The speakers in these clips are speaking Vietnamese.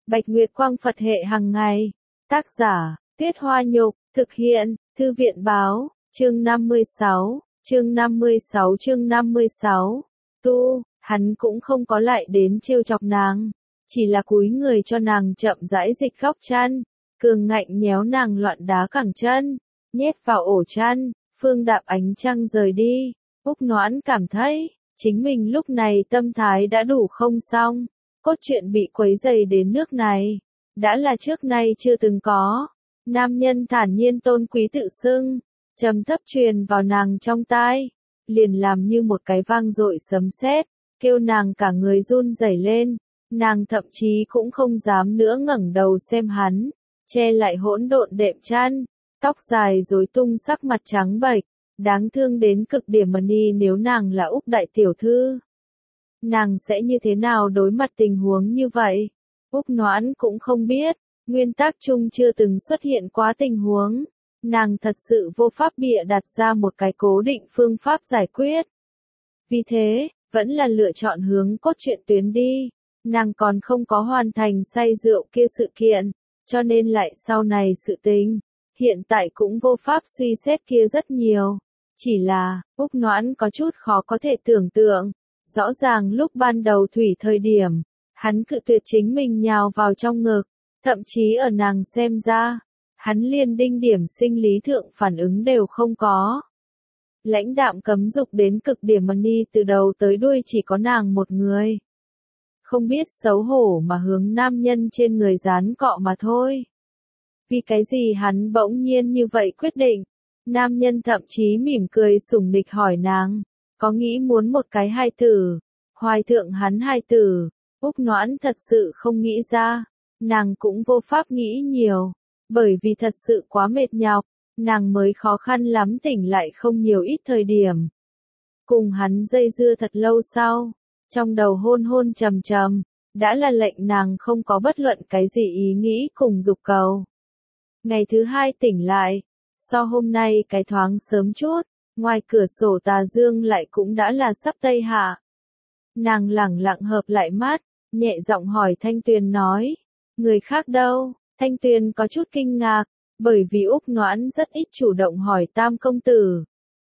Bạch Nguyệt Quang Phật hệ hàng ngày. Tác giả, Tuyết Hoa Nhục, thực hiện, Thư viện Báo, chương 56, chương 56 chương 56. Hắn cũng không có lại đến trêu chọc nàng, chỉ là cúi người cho nàng chậm rãi dịch góc chân, cường ngạnh nhéo nàng loạn đá cẳng chân, nhét vào ổ chăn, phương đạp ánh trăng rời đi. Úc Noãn cảm thấy, chính mình lúc này tâm thái đã đủ không xong, cốt truyện bị quấy dày đến nước này, đã là trước nay chưa từng có. Nam nhân thản nhiên tôn quý tự xưng, trầm thấp truyền vào nàng trong tai, liền làm như một cái vang dội sấm sét, kêu nàng cả người run rẩy lên, nàng thậm chí cũng không dám nữa ngẩng đầu xem hắn, che lại hỗn độn đệm chăn, tóc dài rối tung sắc mặt trắng bệch, đáng thương đến cực điểm mà đi. Nếu nàng là Úc đại tiểu thư, nàng sẽ như thế nào đối mặt tình huống như vậy? Úc Noãn cũng không biết, nguyên tắc chung chưa từng xuất hiện quá tình huống, nàng thật sự vô pháp bịa đặt ra một cái cố định phương pháp giải quyết. Vì thế, vẫn là lựa chọn hướng cốt truyện tuyến đi, nàng còn không có hoàn thành say rượu kia sự kiện, cho nên lại sau này sự tình, hiện tại cũng vô pháp suy xét kia rất nhiều. Chỉ là, Úc Noãn có chút khó có thể tưởng tượng, rõ ràng lúc ban đầu thủy thời điểm, hắn cự tuyệt chính mình nhào vào trong ngực, thậm chí ở nàng xem ra, hắn liền đinh điểm sinh lý thượng phản ứng đều không có. Lãnh đạm cấm dục đến cực điểm mà đi, từ đầu tới đuôi chỉ có nàng một người. Không biết xấu hổ mà hướng nam nhân trên người dán cọ mà thôi. Vì cái gì hắn bỗng nhiên như vậy quyết định? Nam nhân thậm chí mỉm cười sủng nịch hỏi nàng, có nghĩ muốn một cái hài tử, hoài thượng hắn hài tử. Úc Noãn thật sự không nghĩ ra, nàng cũng vô pháp nghĩ nhiều, bởi vì thật sự quá mệt nhọc, nàng mới khó khăn lắm tỉnh lại không nhiều ít thời điểm. Cùng hắn dây dưa thật lâu sau, trong đầu hôn hôn trầm trầm, đã là lệnh nàng không có bất luận cái gì ý nghĩ cùng dục cầu. Ngày thứ hai tỉnh lại, so hôm nay cái thoáng sớm chút, ngoài cửa sổ tà dương lại cũng đã là sắp tây hạ. Nàng lẳng lặng hợp lại mắt, nhẹ giọng hỏi Thanh Tuyền nói, người khác đâu? Thanh Tuyền có chút kinh ngạc, bởi vì Úc Noãn rất ít chủ động hỏi Tam công tử.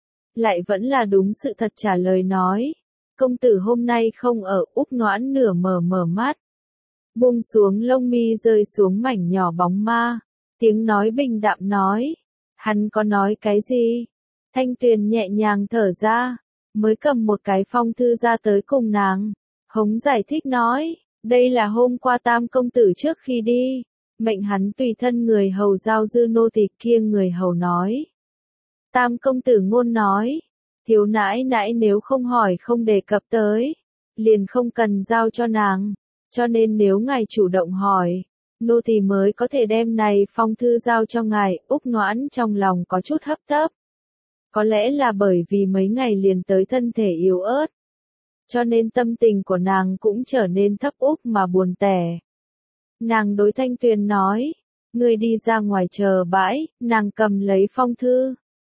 Lại vẫn là đúng sự thật trả lời nói, công tử hôm nay không ở. Úc Noãn nửa mở mắt, buông xuống lông mi rơi xuống mảnh nhỏ bóng ma, tiếng nói bình đạm nói, hắn có nói cái gì? Thanh Tuyền nhẹ nhàng thở ra, mới cầm một cái phong thư ra tới cùng nàng, hống giải thích nói, đây là hôm qua Tam công tử trước khi đi, mệnh hắn tùy thân người hầu giao dư nô tỳ kia. Người hầu nói, Tam công tử ngôn nói, thiếu nãi nãi nếu không hỏi không đề cập tới, liền không cần giao cho nàng, cho nên nếu ngài chủ động hỏi, nô tỳ mới có thể đem này phong thư giao cho ngài. Úc Noãn trong lòng có chút hấp tấp, có lẽ là bởi vì mấy ngày liền tới thân thể yếu ớt, cho nên tâm tình của nàng cũng trở nên thấp úc mà buồn tẻ. Nàng đối Thanh Tuyền nói, người đi ra ngoài chờ bãi. Nàng cầm lấy phong thư,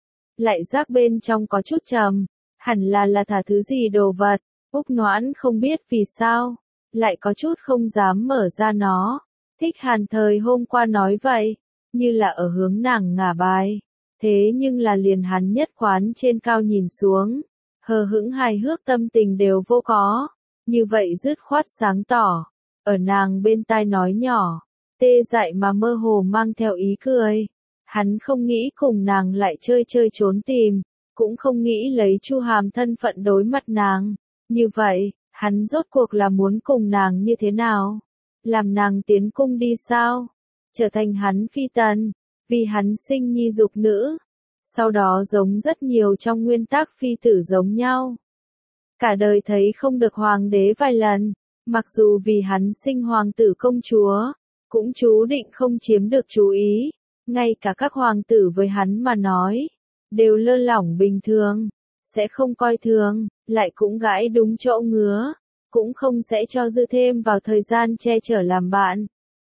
lại giác bên trong có chút trầm, hẳn là thả thứ gì đồ vật. Úc Noãn không biết vì sao, lại có chút không dám mở ra nó. Thích Hàn thời hôm qua nói vậy, như là ở hướng nàng ngả bài, thế nhưng là liền hắn nhất quán trên cao nhìn xuống, hờ hững hài hước tâm tình đều vô có, như vậy dứt khoát sáng tỏ, ở nàng bên tai nói nhỏ, tê dại mà mơ hồ mang theo ý cười. Hắn không nghĩ cùng nàng lại chơi trốn tìm, cũng không nghĩ lấy Chu Hàm thân phận đối mặt nàng. Như vậy, hắn rốt cuộc là muốn cùng nàng như thế nào? Làm nàng tiến cung đi sao? Trở thành hắn phi tần, vì hắn sinh nhi dục nữ. Sau đó giống rất nhiều trong nguyên tắc phi tử giống nhau. Cả đời thấy không được hoàng đế vài lần, mặc dù vì hắn sinh hoàng tử công chúa, cũng chú định không chiếm được chú ý. Ngay cả các hoàng tử với hắn mà nói, đều lơ lỏng bình thường, sẽ không coi thường, lại cũng gãi đúng chỗ ngứa, cũng không sẽ cho dư thêm vào thời gian che chở làm bạn.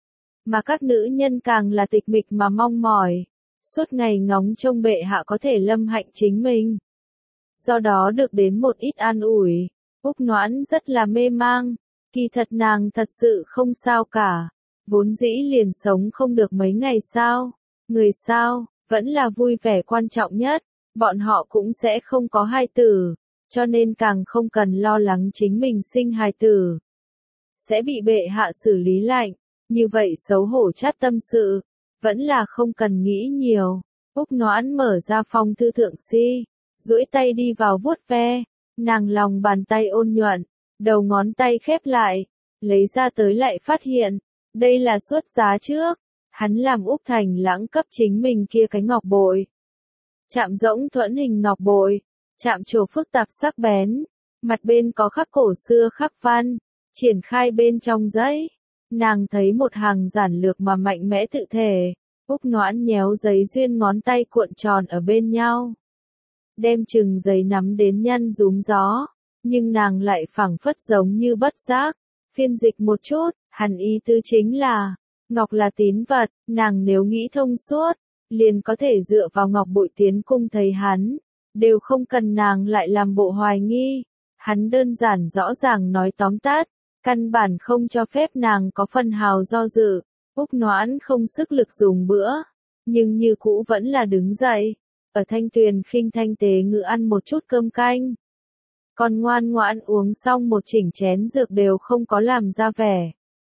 Mà các nữ nhân càng là tịch mịch mà mong mỏi, suốt ngày ngóng trông bệ hạ có thể lâm hạnh chính mình. Do đó được đến một ít an ủi, Úc Noãn rất là mê mang, kỳ thật nàng thật sự không sao cả. vốn dĩ liền sống không được mấy ngày sao, người sao, vẫn là vui vẻ quan trọng nhất, bọn họ cũng sẽ không có hài tử, cho nên càng không cần lo lắng chính mình sinh hài tử. Sẽ bị bệ hạ xử lý lạnh, như vậy xấu hổ chát tâm sự, vẫn là không cần nghĩ nhiều. Úc Noãn mở ra phong thư thượng si, duỗi tay đi vào vuốt ve, nàng lòng bàn tay ôn nhuận, đầu ngón tay khép lại, lấy ra tới lại phát hiện, đây là xuất giá trước, hắn làm Úc Thành Lãng cấp chính mình kia cái ngọc bội. Chạm rỗng thuẫn hình ngọc bội, chạm trổ phức tạp sắc bén, mặt bên có khắc cổ xưa khắc văn, triển khai bên trong giấy. Nàng thấy một hàng giản lược mà mạnh mẽ tự thể, Úc Noãn nhéo giấy duyên ngón tay cuộn tròn ở bên nhau. Đem chừng giấy nắm đến nhăn rúm gió, nhưng nàng lại phảng phất giống như bất giác. Phiên dịch một chút, hẳn ý tứ chính là, ngọc là tín vật, nàng nếu nghĩ thông suốt, liền có thể dựa vào ngọc bội tiến cung thấy hắn, đều không cần nàng lại làm bộ hoài nghi. Hắn đơn giản rõ ràng nói tóm tắt, căn bản không cho phép nàng có phần hào do dự. Úc Noãn không sức lực dùng bữa, nhưng như cũ vẫn là đứng dậy, ở Thanh Tuyền khinh thanh tế ngữ ăn một chút cơm canh. Còn ngoan ngoãn uống xong một chỉnh chén dược đều không có làm ra vẻ.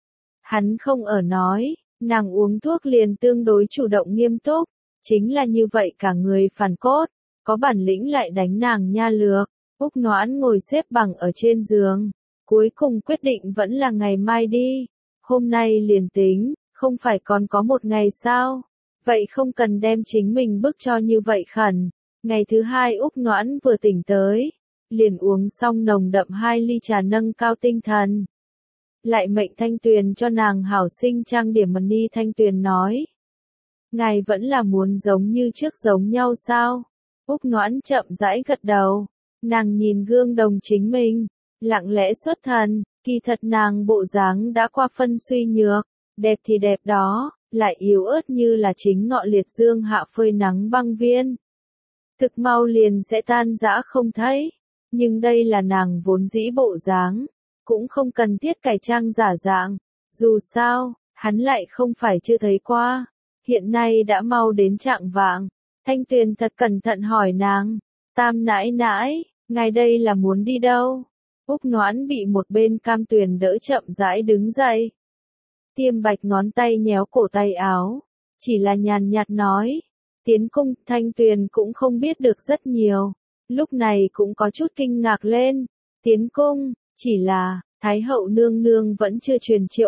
Hắn không ở nói, nàng uống thuốc liền tương đối chủ động nghiêm túc, chính là như vậy cả người phản cốt, có bản lĩnh lại đánh nàng nha lược. Úc Noãn ngồi xếp bằng ở trên giường, cuối cùng quyết định vẫn là ngày mai đi, hôm nay liền tính, không phải còn có một ngày sao, vậy không cần đem chính mình bức cho như vậy khẩn. Ngày thứ hai Úc Noãn vừa tỉnh tới, liền uống xong nồng đậm 2 ly trà nâng cao tinh thần. Lại mệnh Thanh Tuyền cho nàng hảo sinh trang điểm mật ni. Thanh Tuyền nói, ngài vẫn là muốn giống như trước giống nhau sao? Úc Noãn chậm rãi gật đầu, nàng nhìn gương đồng chính mình, lặng lẽ xuất thần, kỳ thật nàng bộ dáng đã qua phân suy nhược, đẹp thì đẹp đó, lại yếu ớt như là chính ngọ liệt dương hạ phơi nắng băng viên. Thực mau liền sẽ tan rã không thấy, nhưng đây là nàng vốn dĩ bộ dáng, cũng không cần thiết cải trang giả dạng, dù sao, hắn lại không phải chưa thấy qua. Hiện nay đã mau đến trạng vạng, Thanh Tuyền thật cẩn thận hỏi nàng, Tam nãi nãi, ngài đây là muốn đi đâu? Úc Noãn bị một bên Cam Tuyền đỡ chậm rãi đứng dậy. Tiêm Bạch ngón tay nhéo cổ tay áo, chỉ là nhàn nhạt nói, tiến cung. Thanh Tuyền cũng không biết được rất nhiều, lúc này cũng có chút kinh ngạc lên, tiến cung, chỉ là, Thái hậu nương nương vẫn chưa truyền triệu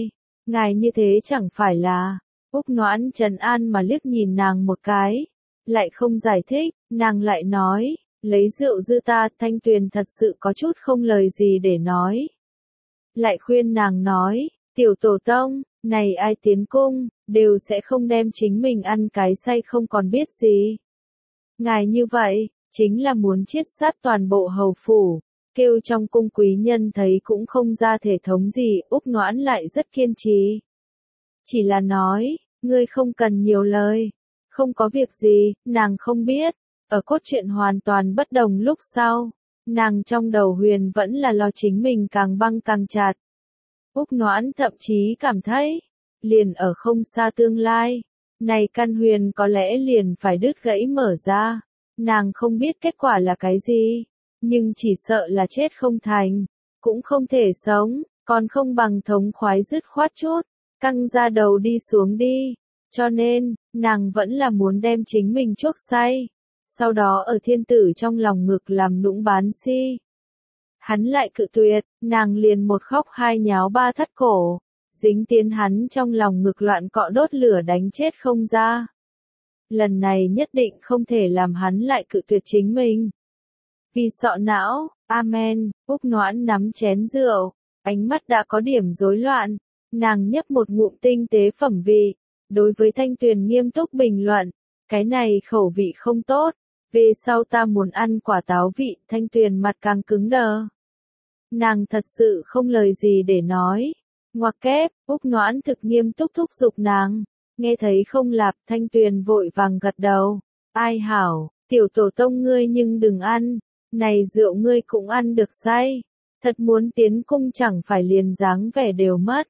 ngài như thế chẳng phải là. Úc Noãn trấn an mà liếc nhìn nàng một cái, lại không giải thích, nàng lại nói, lấy rượu dư ta. Thanh Tuyền thật sự có chút không lời gì để nói. Lại khuyên nàng nói, tiểu tổ tông, này ai tiến cung, đều sẽ không đem chính mình ăn cái say không còn biết gì. Ngài như vậy, chính là muốn chiết sát toàn bộ hầu phủ, kêu trong cung quý nhân thấy cũng không ra thể thống gì. Úc Noãn lại rất kiên trì. Chỉ là nói, ngươi không cần nhiều lời, không có việc gì, nàng không biết. Ở cốt truyện hoàn toàn bất đồng lúc sau, nàng trong đầu huyền vẫn là lo chính mình càng băng càng chặt. Úc Noãn thậm chí cảm thấy, liền ở không xa tương lai, này căn huyền có lẽ liền phải đứt gãy mở ra. Nàng không biết kết quả là cái gì, nhưng chỉ sợ là chết không thành, cũng không thể sống, còn không bằng thống khoái dứt khoát chút, căng ra đầu đi xuống đi. Cho nên, nàng vẫn là muốn đem chính mình chuốc say, sau đó ở thiên tử trong lòng ngực làm nũng bán si. Hắn lại cự tuyệt, nàng liền một khóc hai nháo ba thắt cổ, dính tiến hắn trong lòng ngực loạn cọ đốt lửa đánh chết không ra. Lần này nhất định không thể làm hắn lại cự tuyệt chính mình. Vì sọ não, amen. Úc Noãn nắm chén rượu, ánh mắt đã có điểm rối loạn, nàng nhấp một ngụm tinh tế phẩm vị, đối với Thanh Tuyền nghiêm túc bình luận, cái này khẩu vị không tốt, về sau ta muốn ăn quả táo vị. Thanh Tuyền mặt càng cứng đờ. Nàng thật sự không lời gì để nói. Ngoặc kép, Úc Noãn thực nghiêm túc thúc giục nàng, nghe thấy không lạp. Thanh Tuyền vội vàng gật đầu, ai hảo, tiểu tổ tông ngươi nhưng đừng ăn, này rượu ngươi cũng ăn được say, thật muốn tiến cung chẳng phải liền dáng vẻ đều mất,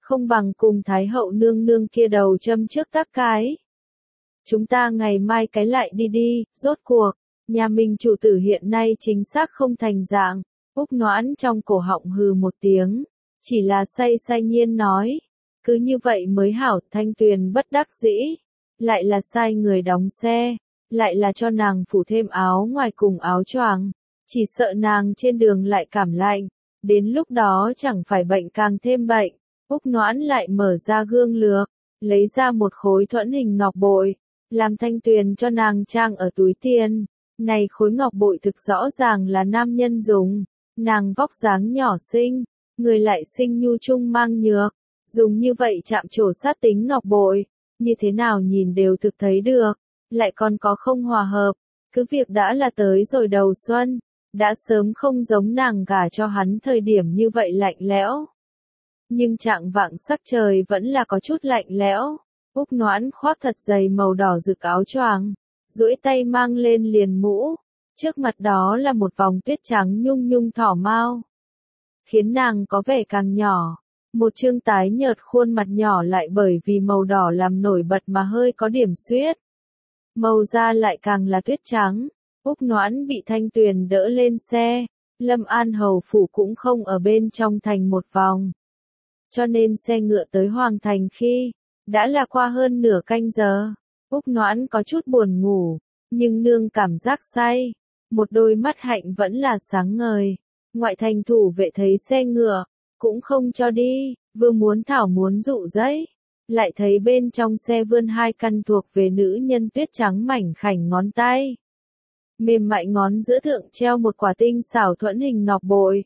không bằng cùng Thái hậu nương nương kia đầu châm trước tắc cái. Chúng ta ngày mai cái lại đi đi, rốt cuộc, nhà mình chủ tử hiện nay chính xác không thành dạng. Úc Noãn trong cổ họng hừ một tiếng, chỉ là say nhiên nói, cứ như vậy mới hảo. Thanh Tuyền bất đắc dĩ, lại là sai người đóng xe, lại là cho nàng phủ thêm áo ngoài cùng áo choàng, chỉ sợ nàng trên đường lại cảm lạnh, đến lúc đó chẳng phải bệnh càng thêm bệnh. Úc Noãn lại mở ra gương lược, lấy ra một khối thuẫn hình ngọc bội, làm Thanh Tuyền cho nàng trang ở túi tiền. Này khối ngọc bội thực rõ ràng là nam nhân dùng, nàng vóc dáng nhỏ xinh, người lại sinh nhu trung mang nhược, dùng như vậy chạm trổ sát tính ngọc bội, như thế nào nhìn đều thực thấy được, lại còn có không hòa hợp, cứ việc đã là tới rồi đầu xuân, đã sớm không giống nàng gả cho hắn thời điểm như vậy lạnh lẽo. Nhưng trạng vạng sắc trời vẫn là có chút lạnh lẽo. Úc Noãn khoác thật dày màu đỏ rực áo choàng, duỗi tay mang lên liền mũ, trước mặt đó là một vòng tuyết trắng nhung nhung thỏ mao, khiến nàng có vẻ càng nhỏ. Một trương tái nhợt khuôn mặt nhỏ lại bởi vì màu đỏ làm nổi bật mà hơi có điểm xuyết. Màu da lại càng là tuyết trắng. Úc Noãn bị Thanh Tuyền đỡ lên xe, Lâm An hầu phủ cũng không ở bên trong thành một vòng. Cho nên xe ngựa tới Hoàng Thành khi, đã là qua hơn nửa canh giờ. Úc Noãn có chút buồn ngủ, nhưng nương cảm giác say, một đôi mắt hạnh vẫn là sáng ngời. Ngoại thành thủ vệ thấy xe ngựa, cũng không cho đi, vừa muốn thảo muốn dụ dẫy, lại thấy bên trong xe vươn hai căn thuộc về nữ nhân tuyết trắng mảnh khảnh ngón tay. Mềm mại ngón giữa thượng treo một quả tinh xảo thuẫn hình ngọc bội.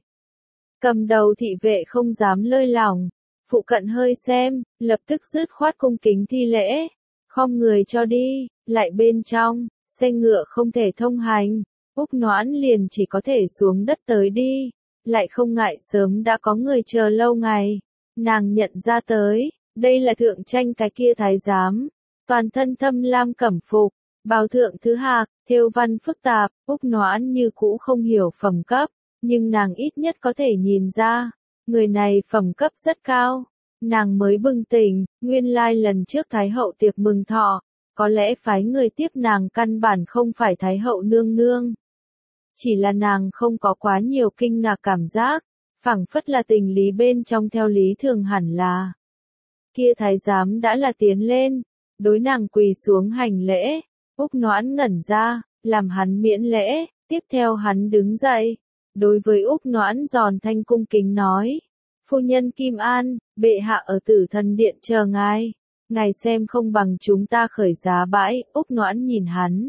Cầm đầu thị vệ không dám lơi lỏng, phụ cận hơi xem, lập tức dứt khoát cung kính thi lễ, khom người cho đi, lại bên trong, xe ngựa không thể thông hành, Úc Noãn liền chỉ có thể xuống đất tới đi, lại không ngại sớm đã có người chờ lâu ngày, nàng nhận ra tới, đây là thượng tranh cái kia thái giám, toàn thân thâm lam cẩm phục, bào thượng thứ hạc, thêu văn phức tạp. Úc Noãn như cũ không hiểu phẩm cấp, nhưng nàng ít nhất có thể nhìn ra, người này phẩm cấp rất cao. Nàng mới bừng tỉnh, nguyên lai lần trước Thái hậu tiệc mừng thọ, có lẽ phái người tiếp nàng căn bản không phải Thái hậu nương nương. Chỉ là nàng không có quá nhiều kinh ngạc cảm giác, phảng phất là tình lý bên trong theo lý thường hẳn là. Kia thái giám đã là tiến lên, đối nàng quỳ xuống hành lễ, Úc Noãn ngẩn ra, làm hắn miễn lễ, tiếp theo hắn đứng dậy, đối với Úc Noãn giòn thanh cung kính nói. Phu nhân Kim An, bệ hạ ở Tử Thần Điện chờ ngài. Ngài xem không bằng chúng ta khởi giá bãi. Úc Noãn nhìn hắn,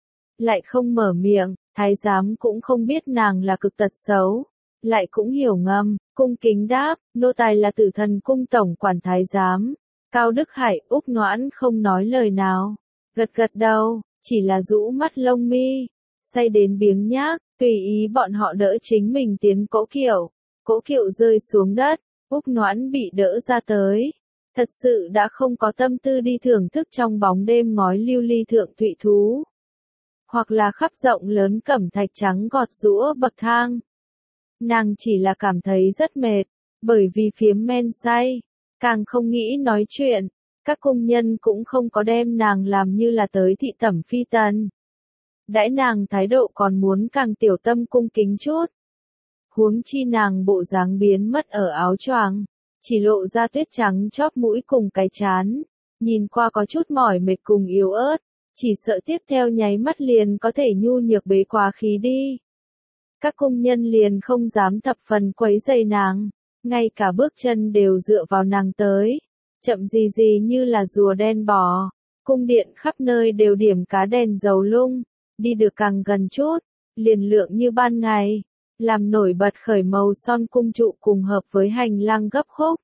lại không mở miệng. Thái giám cũng không biết nàng là cực tật xấu, lại cũng hiểu ngầm, cung kính đáp, nô tài là Tử Thần cung tổng quản thái giám. Cao Đức Hải. Úc Noãn không nói lời nào, gật gật đầu, chỉ là rũ mắt lông mi, say đến biếng nhác, tùy ý bọn họ đỡ chính mình tiến cỗ kiệu. Cỗ kiệu rơi xuống đất, Úc Noãn bị đỡ ra tới. Thật sự đã không có tâm tư đi thưởng thức trong bóng đêm ngói lưu ly thượng thụy thú. Hoặc là khắp rộng lớn cẩm thạch trắng gọt giũa bậc thang. Nàng chỉ là cảm thấy rất mệt, bởi vì phiếm men say, càng không nghĩ nói chuyện. Các công nhân cũng không có đem nàng làm như là tới thị tẩm phi tần. Đãi nàng thái độ còn muốn càng tiểu tâm cung kính chút. Huống chi nàng bộ dáng biến mất ở áo choàng, chỉ lộ ra tuyết trắng chóp mũi cùng cái trán, nhìn qua có chút mỏi mệt cùng yếu ớt, chỉ sợ tiếp theo nháy mắt liền có thể nhu nhược bế quá khí đi. Các công nhân liền không dám thập phần quấy rầy nàng, ngay cả bước chân đều dựa vào nàng tới, chậm gì gì như là rùa đen bò. Cung điện khắp nơi đều điểm cá đèn dầu lung, đi được càng gần chút, liền lượng như ban ngày. Làm nổi bật khởi màu son cung trụ cùng hợp với hành lang gấp khúc.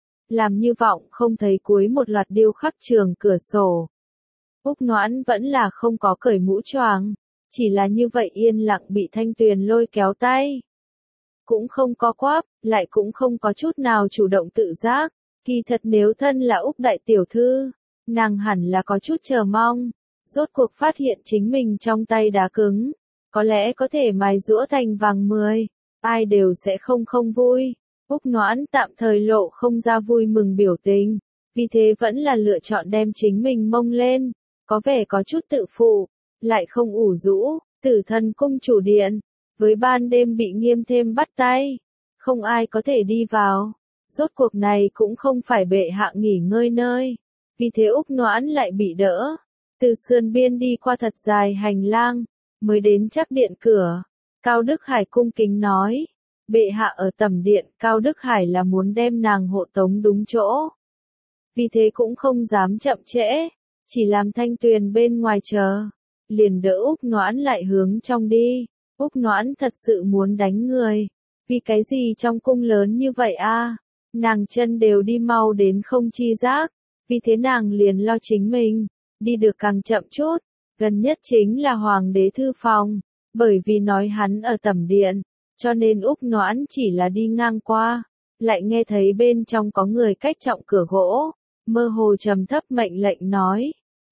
Làm như vọng không thấy cuối một loạt điêu khắc trường cửa sổ. Úc Noãn vẫn là không có cởi mũ choàng, chỉ là như vậy yên lặng bị Thanh Tuyền lôi kéo tay. Cũng không có quáp, lại cũng không có chút nào chủ động tự giác. Kỳ thật nếu thân là Úc đại tiểu thư, nàng hẳn là có chút chờ mong. Rốt cuộc phát hiện chính mình trong tay đá cứng. Có lẽ có thể mài giũa thành vàng 10, ai đều sẽ không vui. Úc Noãn tạm thời lộ không ra vui mừng biểu tình, vì thế vẫn là lựa chọn đem chính mình mông lên, có vẻ có chút tự phụ, lại không ủ rũ, Tử Thần cung chủ điện, với ban đêm bị nghiêm thêm bắt tay, không ai có thể đi vào. Rốt cuộc này cũng không phải bệ hạ nghỉ ngơi nơi, vì thế Úc Noãn lại bị đỡ, từ sườn biên đi qua thật dài hành lang, mới đến chắc điện cửa. Cao Đức Hải cung kính nói, bệ hạ ở tẩm điện, Cao Đức Hải là muốn đem nàng hộ tống đúng chỗ. Vì thế cũng không dám chậm trễ, chỉ làm Thanh Tuyền bên ngoài chờ, liền đỡ Úc Noãn lại hướng trong đi. Úc Noãn thật sự muốn đánh người, vì cái gì trong cung lớn như vậy a? Nàng chân đều đi mau đến không chi giác, vì thế nàng liền lo chính mình, đi được càng chậm chút, gần nhất chính là Hoàng đế thư phòng, bởi vì nói hắn ở tẩm điện, cho nên Úc Noãn chỉ là đi ngang qua, lại nghe thấy bên trong có người cách trọng cửa gỗ, mơ hồ trầm thấp mệnh lệnh nói,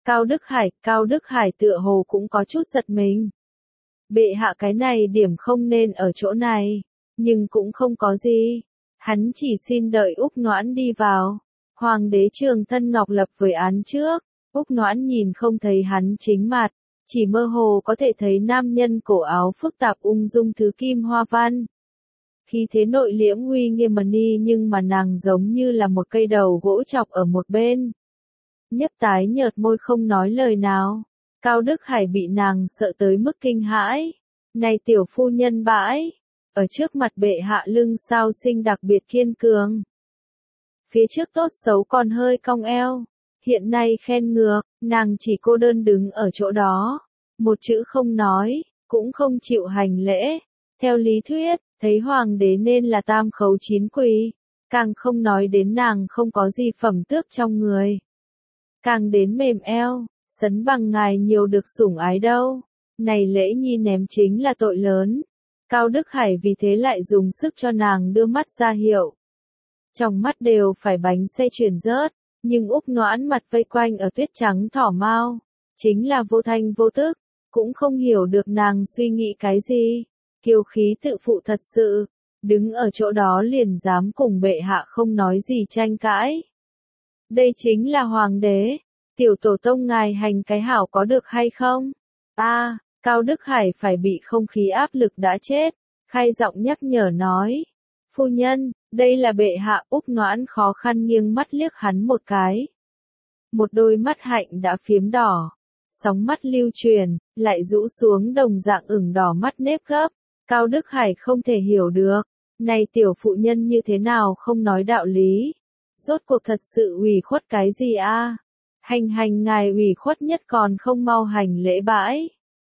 Cao Đức Hải tựa hồ cũng có chút giật mình. Bệ hạ cái này điểm không nên ở chỗ này, nhưng cũng không có gì. Hắn chỉ xin đợi Úc Noãn đi vào. Hoàng đế Trường Thân Ngọc lập với án trước, Úc Noãn nhìn không thấy hắn chính mặt, chỉ mơ hồ có thể thấy nam nhân cổ áo phức tạp ung dung thứ kim hoa văn. Khí thế nội liễm uy nghiêm mần ni, nhưng mà nàng giống như là một cây đầu gỗ chọc ở một bên. Nhấp tái nhợt môi không nói lời nào. Cao Đức Hải bị nàng sợ tới mức kinh hãi. Này tiểu phu nhân bãi, ở trước mặt bệ hạ lưng sao sinh đặc biệt kiên cường. Phía trước tốt xấu còn hơi cong eo, hiện nay khen ngược, nàng chỉ cô đơn đứng ở chỗ đó, một chữ không nói, cũng không chịu hành lễ. Theo lý thuyết, thấy hoàng đế nên là tam khấu chín quỳ, càng không nói đến nàng không có gì phẩm tước trong người. Càng đến mềm eo, sấn bằng ngài nhiều được sủng ái đâu. Này lễ nhi ném chính là tội lớn. Cao Đức Hải vì thế lại dùng sức cho nàng đưa mắt ra hiệu. Trong mắt đều phải bánh xe chuyển rớt, nhưng Úc Noãn mặt vây quanh ở tuyết trắng thỏ mau, chính là vô thanh vô tức, cũng không hiểu được nàng suy nghĩ cái gì. Kiêu khí tự phụ thật sự, đứng ở chỗ đó liền dám cùng bệ hạ không nói gì tranh cãi. Đây chính là hoàng đế, tiểu tổ tông ngài hành cái hảo có được hay không? Cao Đức Hải phải bị không khí áp lực đã chết, khai giọng nhắc nhở nói. Phu nhân, đây là bệ hạ. Úc Noãn khó khăn nghiêng mắt liếc hắn một cái. Một đôi mắt hạnh đã phiếm đỏ, sóng mắt lưu truyền, lại rũ xuống đồng dạng ửng đỏ mắt nếp gấp. Cao Đức Hải không thể hiểu được, này tiểu phụ nhân như thế nào không nói đạo lý. Rốt cuộc thật sự ủy khuất cái gì a? Hành ngài ủy khuất nhất còn không mau hành lễ bãi.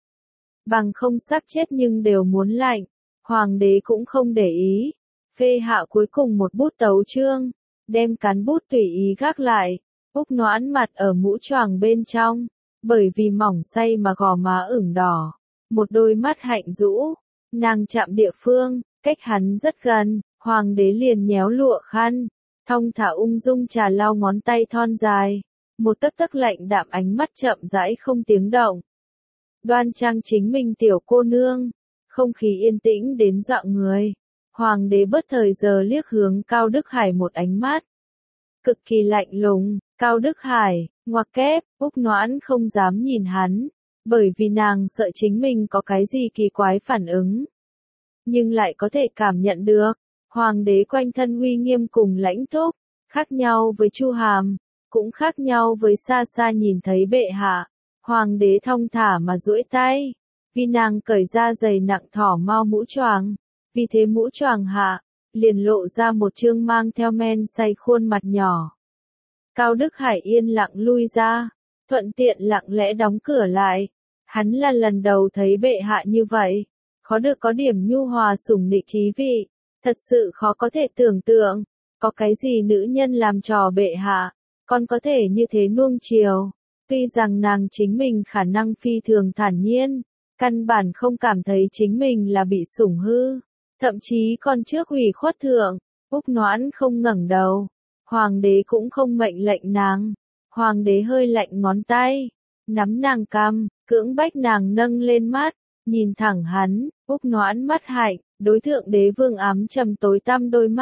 Bằng không xác chết nhưng đều muốn lạnh, hoàng đế cũng không để ý. Phê hạ cuối cùng một bút tấu chương, đem cán bút tùy ý gác lại. Úc Noãn mặt ở mũ choàng bên trong, bởi vì mỏng say mà gò má ửng đỏ, một đôi mắt hạnh rũ, nàng chạm địa phương, cách hắn rất gần, hoàng đế liền nhéo lụa khăn, thong thả ung dung trà lau ngón tay thon dài, một tấc tấc lạnh đạm ánh mắt chậm rãi không tiếng động. Đoan trang chính mình tiểu cô nương, không khí yên tĩnh đến dọa người. Hoàng đế bất thời giờ liếc hướng Cao Đức Hải một ánh mắt cực kỳ lạnh lùng. Cao Đức Hải, ngoặc kép, Úc Noãn không dám nhìn hắn, bởi vì nàng sợ chính mình có cái gì kỳ quái phản ứng. Nhưng lại có thể cảm nhận được, hoàng đế quanh thân uy nghiêm cùng lãnh túc, khác nhau với Chu Hàm, cũng khác nhau với xa xa nhìn thấy bệ hạ. Hoàng đế thong thả mà duỗi tay, vì nàng cởi ra giày nặng thỏ mau mũ choàng, vì thế mũ choàng hạ, liền lộ ra một trương mang theo men say khuôn mặt nhỏ. Cao Đức Hải yên lặng lui ra, thuận tiện lặng lẽ đóng cửa lại. Hắn là lần đầu thấy bệ hạ như vậy, khó được có điểm nhu hòa sủng nịnh trí vị, thật sự khó có thể tưởng tượng, có cái gì nữ nhân làm trò bệ hạ, còn có thể như thế nuông chiều. Tuy rằng nàng chính mình khả năng phi thường thản nhiên, căn bản không cảm thấy chính mình là bị sủng hư, thậm chí còn trước ủy khuất thượng. Úc Noãn không ngẩng đầu, hoàng đế cũng không mệnh lệnh nàng, hoàng đế hơi lạnh ngón tay, nắm nàng cằm, cưỡng bách nàng nâng lên mắt, nhìn thẳng hắn. Úc Noãn mắt hạnh, đối thượng đế vương ám trầm tối tăm đôi mắt,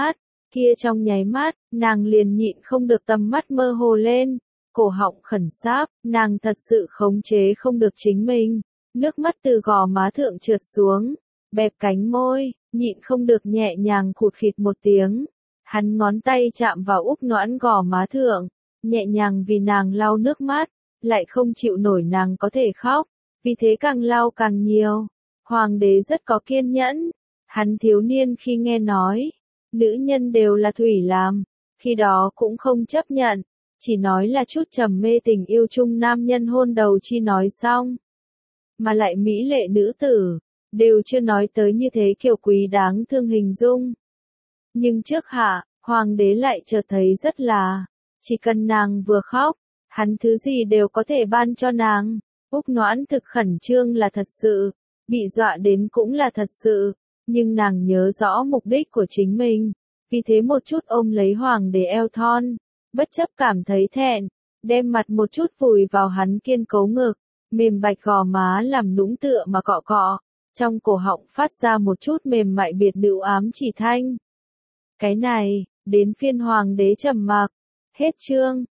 Kia trong nháy mắt, nàng liền nhịn không được tầm mắt mơ hồ lên, cổ họng khẩn sáp, nàng thật sự khống chế không được chính mình, nước mắt từ gò má thượng trượt xuống, bẹp cánh môi, nhịn không được nhẹ nhàng khụt khịt một tiếng. Hắn ngón tay chạm vào Úc Noãn gò má thượng, nhẹ nhàng vì nàng lau nước mắt, lại không chịu nổi nàng có thể khóc, vì thế càng lau càng nhiều. Hoàng đế rất có kiên nhẫn, hắn thiếu niên khi nghe nói, nữ nhân đều là thủy làm, khi đó cũng không chấp nhận, chỉ nói là chút trầm mê tình yêu chung nam nhân hôn đầu chi nói xong. Mà lại mỹ lệ nữ tử, đều chưa nói tới như thế kiều quý đáng thương hình dung. Nhưng trước hạ, hoàng đế lại chợt thấy rất là, chỉ cần nàng vừa khóc, hắn thứ gì đều có thể ban cho nàng. Úc Noãn thực khẩn trương là thật sự, bị dọa đến cũng là thật sự, nhưng nàng nhớ rõ mục đích của chính mình, vì thế một chút ôm lấy hoàng đế eo thon, bất chấp cảm thấy thẹn, đem mặt một chút vùi vào hắn kiên cố ngực, mềm bạch gò má làm nũng tựa mà cọ cọ, trong cổ họng phát ra một chút mềm mại biệt nữ ám chỉ thanh. Cái này, đến phiên hoàng đế trầm mặc. Hết chương.